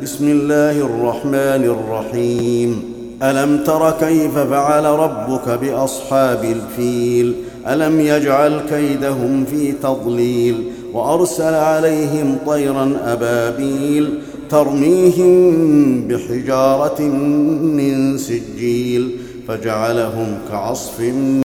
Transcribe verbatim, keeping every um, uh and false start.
بسم الله الرحمن الرحيم ألم تر كيف فعل ربك بأصحاب الفيل ألم يجعل كيدهم في تضليل وأرسل عليهم طيرا أبابيل ترميهم بحجارة من سجيل فجعلهم كعصف